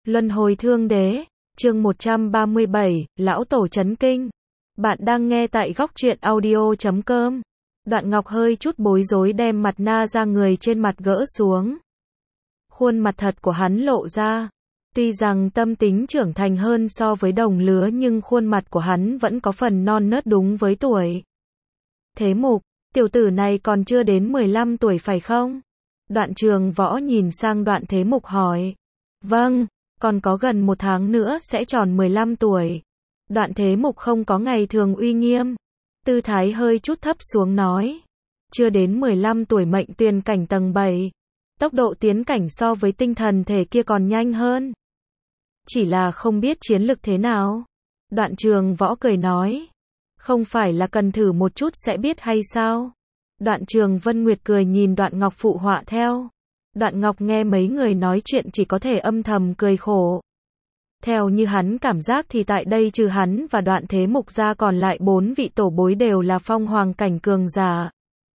Luân hồi thương đế, chương 137, lão tổ chấn kinh. Bạn đang nghe tại góc truyện audio.com. Đoạn Ngọc hơi chút bối rối đem mặt na ra người trên mặt gỡ xuống. Khuôn mặt thật của hắn lộ ra. Tuy rằng tâm tính trưởng thành hơn so với đồng lứa nhưng khuôn mặt của hắn vẫn có phần non nớt đúng với tuổi. Thế Mục, tiểu tử này còn chưa đến 15 tuổi phải không? Đoạn Trường Võ nhìn sang Đoạn Thế Mục hỏi. Vâng, còn có gần 1 tháng nữa sẽ tròn 15 tuổi. Đoạn Thế Mục không có ngày thường uy nghiêm. Tư thái hơi chút thấp xuống nói. Chưa đến 15 tuổi mệnh tuyển cảnh tầng 7. Tốc độ tiến cảnh so với tinh thần thể kia còn nhanh hơn. Chỉ là không biết chiến lực thế nào. Đoạn Trường Võ cười nói. Không phải là cần thử một chút sẽ biết hay sao? Đoạn Trường Vân Nguyệt cười nhìn Đoạn Ngọc phụ họa theo. Đoạn Ngọc nghe mấy người nói chuyện chỉ có thể âm thầm cười khổ. Theo như hắn cảm giác thì tại đây trừ hắn và Đoạn Thế Mục ra còn lại 4 vị tổ bối đều là phong hoàng cảnh cường giả.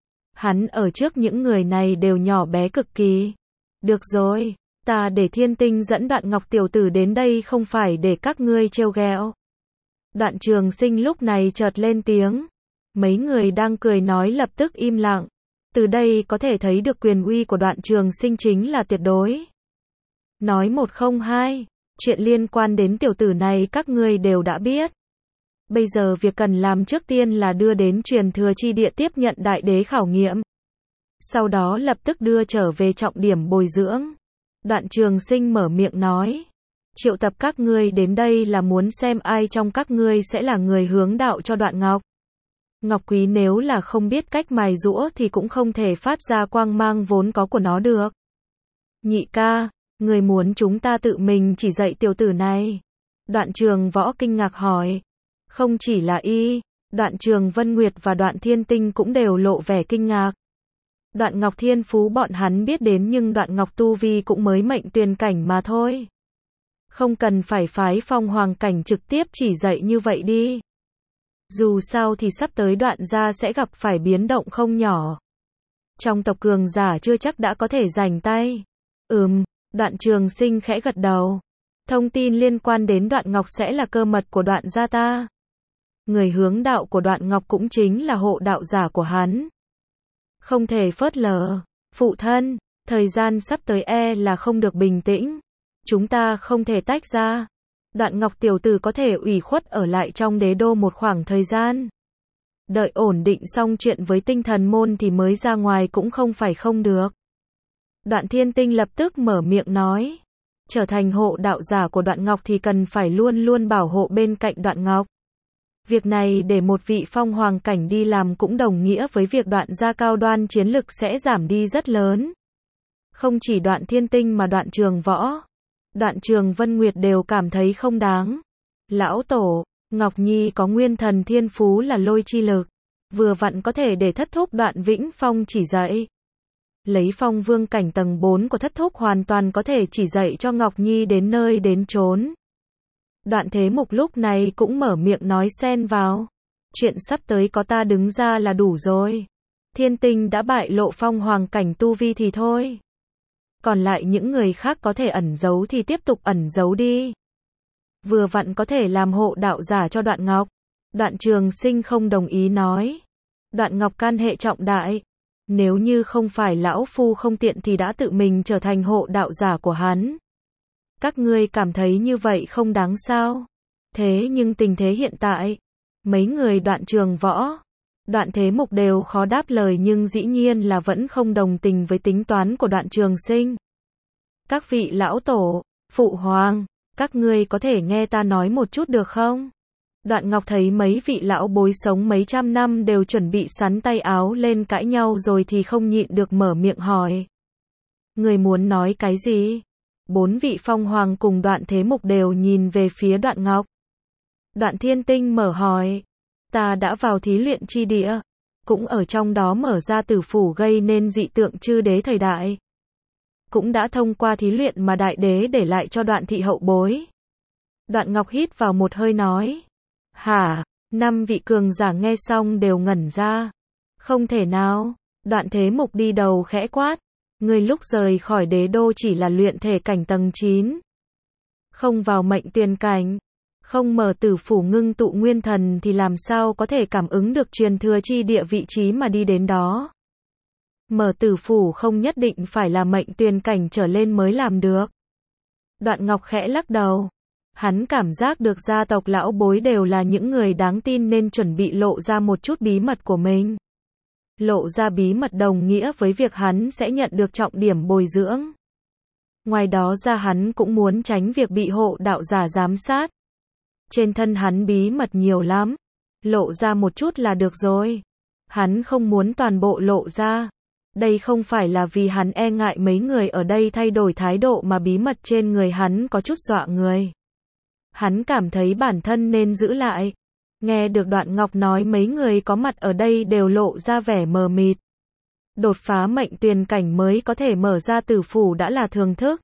Hắn ở trước những người này đều nhỏ bé cực kỳ. Được rồi, ta để Thiên Tinh dẫn Đoạn Ngọc tiểu tử đến đây không phải để các ngươi trêu ghẹo. Đoạn Trường Sinh lúc này chợt lên tiếng. Mấy người đang cười nói lập tức im lặng. Từ đây có thể thấy được quyền uy của Đoạn Trường Sinh chính là tuyệt đối. Nói một không hai, chuyện liên quan đến tiểu tử này các ngươi đều đã biết. Bây giờ việc cần làm trước tiên là đưa đến truyền thừa chi địa tiếp nhận đại đế khảo nghiệm. Sau đó lập tức đưa trở về trọng điểm bồi dưỡng. Đoạn Trường Sinh mở miệng nói. Triệu tập các ngươi đến đây là muốn xem ai trong các ngươi sẽ là người hướng đạo cho Đoạn Ngọc. Ngọc Quý nếu là không biết cách mài giũa thì cũng không thể phát ra quang mang vốn có của nó được. Nhị ca, người muốn chúng ta tự mình chỉ dạy tiểu tử này. Đoạn Trường Võ kinh ngạc hỏi. Không chỉ là y, Đoạn Trường Vân Nguyệt và Đoạn Thiên Tinh cũng đều lộ vẻ kinh ngạc. Đoạn Ngọc thiên phú bọn hắn biết đến nhưng Đoạn Ngọc tu vi cũng mới mệnh tuyển cảnh mà thôi. Không cần phải phái phong hoàng cảnh trực tiếp chỉ dạy như vậy đi. Dù sao thì sắp tới Đoạn gia sẽ gặp phải biến động không nhỏ. Trong tộc cường giả chưa chắc đã có thể giành tay. Đoạn Trường Sinh khẽ gật đầu. Thông tin liên quan đến Đoạn Ngọc sẽ là cơ mật của Đoạn gia ta. Người hướng đạo của Đoạn Ngọc cũng chính là hộ đạo giả của hắn. Không thể phớt lờ. Phụ thân, thời gian sắp tới là không được bình tĩnh. Chúng ta không thể tách ra. Đoạn Ngọc tiểu tử có thể ủy khuất ở lại trong đế đô một khoảng thời gian. Đợi ổn định xong chuyện với tinh thần môn thì mới ra ngoài cũng không phải không được. Đoạn Thiên Tinh lập tức mở miệng nói. Trở thành hộ đạo giả của Đoạn Ngọc thì cần phải luôn luôn bảo hộ bên cạnh Đoạn Ngọc. Việc này để một vị phong hoàng cảnh đi làm cũng đồng nghĩa với việc Đoạn gia cao đoan chiến lực sẽ giảm đi rất lớn. Không chỉ Đoạn Thiên Tinh mà Đoạn Trường Võ, Đoạn Trường Vân Nguyệt đều cảm thấy không đáng. Lão tổ, Ngọc Nhi có nguyên thần thiên phú là lôi chi lực. Vừa vặn có thể để thất thúc Đoạn Vĩnh Phong chỉ dạy. Lấy phong vương cảnh tầng 4 của thất thúc hoàn toàn có thể chỉ dạy cho Ngọc Nhi đến nơi đến chốn. Đoạn Thế Mục lúc này cũng mở miệng nói xen vào. Chuyện sắp tới có ta đứng ra là đủ rồi. Thiên Tinh đã bại lộ phong hoàng cảnh tu vi thì thôi. Còn lại những người khác có thể ẩn giấu thì tiếp tục ẩn giấu đi. Vừa vặn có thể làm hộ đạo giả cho Đoạn Ngọc. Đoạn Trường Sinh không đồng ý nói. Đoạn Ngọc can hệ trọng đại. Nếu như không phải lão phu không tiện thì đã tự mình trở thành hộ đạo giả của hắn. Các ngươi cảm thấy như vậy không đáng sao? Thế nhưng tình thế hiện tại, mấy người Đoạn Trường Võ, Đoạn Thế Mục đều khó đáp lời nhưng dĩ nhiên là vẫn không đồng tình với tính toán của Đoạn Trường Sinh. Các vị lão tổ, phụ hoàng, các ngươi có thể nghe ta nói một chút được không? Đoạn Ngọc thấy mấy vị lão bối sống mấy trăm năm đều chuẩn bị sắn tay áo lên cãi nhau rồi thì không nhịn được mở miệng hỏi. Người muốn nói cái gì? 4 vị phong hoàng cùng Đoạn Thế Mục đều nhìn về phía Đoạn Ngọc. Đoạn Thiên Tinh mở hỏi. Ta đã vào thí luyện chi địa. Cũng ở trong đó mở ra tử phủ gây nên dị tượng chư đế thời đại. Cũng đã thông qua thí luyện mà đại đế để lại cho Đoạn thị hậu bối. Đoạn Ngọc hít vào một hơi nói. Hả? 5 vị cường giả nghe xong đều ngẩn ra. Không thể nào. Đoạn Thế Mục đi đầu khẽ quát. Người lúc rời khỏi đế đô chỉ là luyện thể cảnh tầng 9. không vào mệnh tuyền cảnh, không mở tử phủ ngưng tụ nguyên thần thì làm sao có thể cảm ứng được truyền thừa chi địa vị trí mà đi đến đó. Mở tử phủ không nhất định phải là mệnh tuyền cảnh trở lên mới làm được. Đoạn Ngọc khẽ lắc đầu. Hắn cảm giác được gia tộc lão bối đều là những người đáng tin nên chuẩn bị lộ ra một chút bí mật của mình. Lộ ra bí mật đồng nghĩa với việc hắn sẽ nhận được trọng điểm bồi dưỡng. Ngoài đó ra hắn cũng muốn tránh việc bị hộ đạo giả giám sát. Trên thân hắn bí mật nhiều lắm. Lộ ra một chút là được rồi. Hắn không muốn toàn bộ lộ ra. Đây không phải là vì hắn e ngại mấy người ở đây thay đổi thái độ mà bí mật trên người hắn có chút dọa người. Hắn cảm thấy bản thân nên giữ lại. Nghe được Đoạn Ngọc nói mấy người có mặt ở đây đều lộ ra vẻ mờ mịt. Đột phá mệnh tuyền cảnh mới có thể mở ra tử phủ đã là thường thức.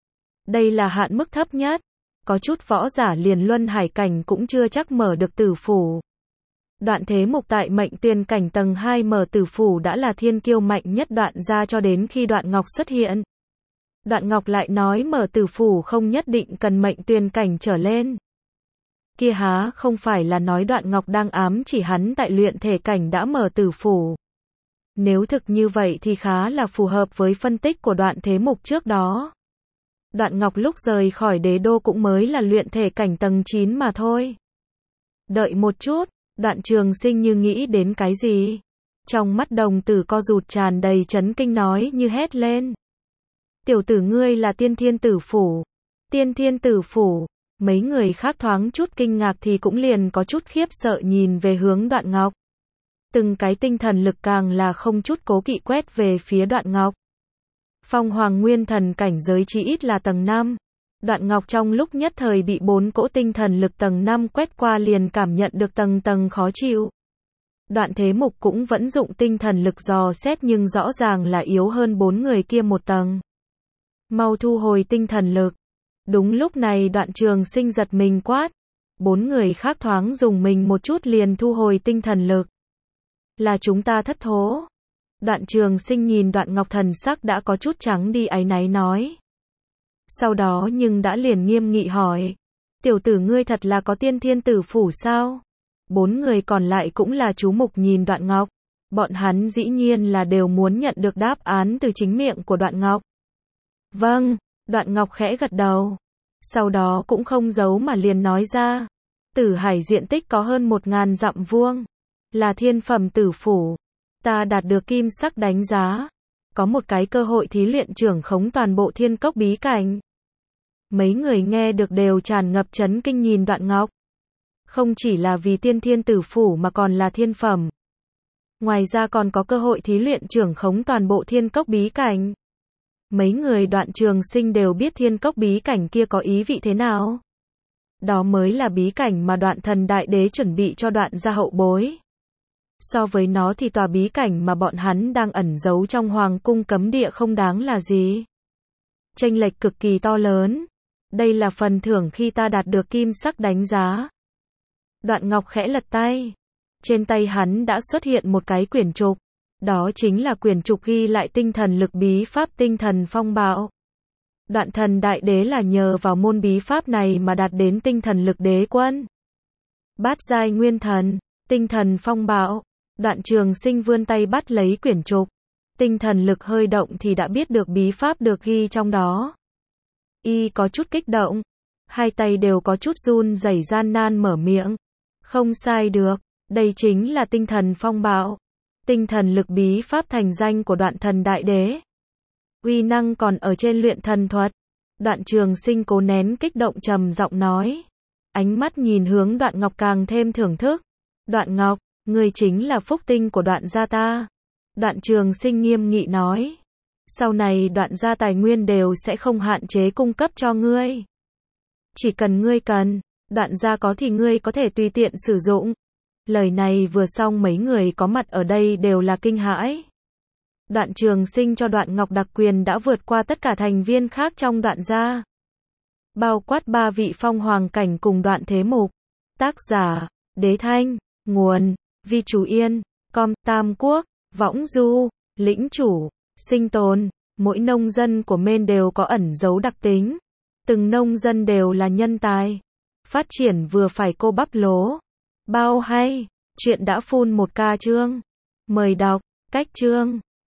Đây là hạn mức thấp nhất. Có chút võ giả liền luân hải cảnh cũng chưa chắc mở được tử phủ. Đoạn Thế Mục tại mệnh tuyền cảnh tầng 2 mở tử phủ đã là thiên kiêu mạnh nhất Đoạn gia cho đến khi Đoạn Ngọc xuất hiện. Đoạn Ngọc lại nói mở tử phủ không nhất định cần mệnh tuyền cảnh trở lên. Kia há không phải là nói Đoạn Ngọc đang ám chỉ hắn tại luyện thể cảnh đã mở tử phủ. Nếu thực như vậy thì khá là phù hợp với phân tích của Đoạn Thế Mục trước đó. Đoạn Ngọc lúc rời khỏi đế đô cũng mới là luyện thể cảnh tầng 9 mà thôi. Đợi một chút, Đoạn Trường Sinh như nghĩ đến cái gì. Trong mắt đồng tử co rụt tràn đầy chấn kinh nói như hét lên. Tiểu tử ngươi là tiên thiên tử phủ. Tiên thiên tử phủ. Mấy người khác thoáng chút kinh ngạc thì cũng liền có chút khiếp sợ nhìn về hướng Đoạn Ngọc. Từng cái tinh thần lực càng là không chút cố kỵ quét về phía Đoạn Ngọc. Phong Hoàng Nguyên Thần cảnh giới chỉ ít là tầng 5. Đoạn Ngọc trong lúc nhất thời bị 4 cỗ tinh thần lực tầng 5 quét qua liền cảm nhận được tầng tầng khó chịu. Đoạn Thế Mục cũng vẫn dụng tinh thần lực dò xét nhưng rõ ràng là yếu hơn 4 người kia một tầng. Mau thu hồi tinh thần lực. Đúng lúc này Đoạn Trường Sinh giật mình quát. 4 người khác thoáng dùng mình một chút liền thu hồi tinh thần lực. Là chúng ta thất thố. Đoạn Trường Sinh nhìn Đoạn Ngọc thần sắc đã có chút trắng đi áy náy nói. Sau đó nhưng đã liền nghiêm nghị hỏi. Tiểu tử ngươi thật là có tiên thiên tử phủ sao? 4 người còn lại cũng là chú mục nhìn Đoạn Ngọc. Bọn hắn dĩ nhiên là đều muốn nhận được đáp án từ chính miệng của Đoạn Ngọc. Vâng, Đoạn Ngọc khẽ gật đầu. Sau đó cũng không giấu mà liền nói ra. Tử Hải diện tích có hơn 1000 dặm vuông. Là thiên phẩm tử phủ. Ta đạt được kim sắc đánh giá. Có một cái cơ hội thí luyện trưởng khống toàn bộ thiên cốc bí cảnh. Mấy người nghe được đều tràn ngập chấn kinh nhìn Đoạn Ngọc. Không chỉ là vì tiên thiên tử phủ mà còn là thiên phẩm. Ngoài ra còn có cơ hội thí luyện trưởng khống toàn bộ thiên cốc bí cảnh. Mấy người Đoạn Trường Sinh đều biết thiên cốc bí cảnh kia có ý vị thế nào. Đó mới là bí cảnh mà Đoạn Thần Đại Đế chuẩn bị cho Đoạn gia hậu bối. So với nó thì tòa bí cảnh mà bọn hắn đang ẩn giấu trong hoàng cung cấm địa không đáng là gì. Chênh lệch cực kỳ to lớn. Đây là phần thưởng khi ta đạt được kim sắc đánh giá. Đoạn Ngọc khẽ lật tay. Trên tay hắn đã xuất hiện một cái quyển trục. Đó chính là quyển trục ghi lại tinh thần lực bí pháp tinh thần phong bạo. Đoạn Thần Đại Đế là nhờ vào môn bí pháp này mà đạt đến tinh thần lực đế quân. Bát giai nguyên thần, tinh thần phong bạo. Đoạn Trường Sinh vươn tay bắt lấy quyển trục. Tinh thần lực hơi động thì đã biết được bí pháp được ghi trong đó. Y có chút kích động. Hai tay đều có chút run rẩy gian nan mở miệng. Không sai được. Đây chính là tinh thần phong bạo. Tinh thần lực bí pháp thành danh của Đoạn Thần Đại Đế. Uy năng còn ở trên luyện thần thuật. Đoạn Trường Sinh cố nén kích động trầm giọng nói. Ánh mắt nhìn hướng Đoạn Ngọc càng thêm thưởng thức. Đoạn Ngọc, ngươi chính là phúc tinh của Đoạn gia ta. Đoạn Trường Sinh nghiêm nghị nói. Sau này Đoạn gia tài nguyên đều sẽ không hạn chế cung cấp cho ngươi. Chỉ cần ngươi cần, Đoạn gia có thì ngươi có thể tùy tiện sử dụng. Lời này vừa xong mấy người có mặt ở đây đều là kinh hãi. Đoạn Trường Sinh cho Đoạn Ngọc đặc quyền đã vượt qua tất cả thành viên khác trong Đoạn gia. Bao quát 3 vị phong hoàng cảnh cùng Đoạn Thế Mục. Tác giả, Đế Thanh, nguồn, Vi Chú Yên, Com, Tam Quốc, Võng Du, Lĩnh Chủ, Sinh Tồn. Mỗi nông dân của Maine đều có ẩn dấu đặc tính. Từng nông dân đều là nhân tài. Phát triển vừa phải cô bắp lố. Bao hay. Chuyện đã full 1k chương. Mời đọc. Cách chương.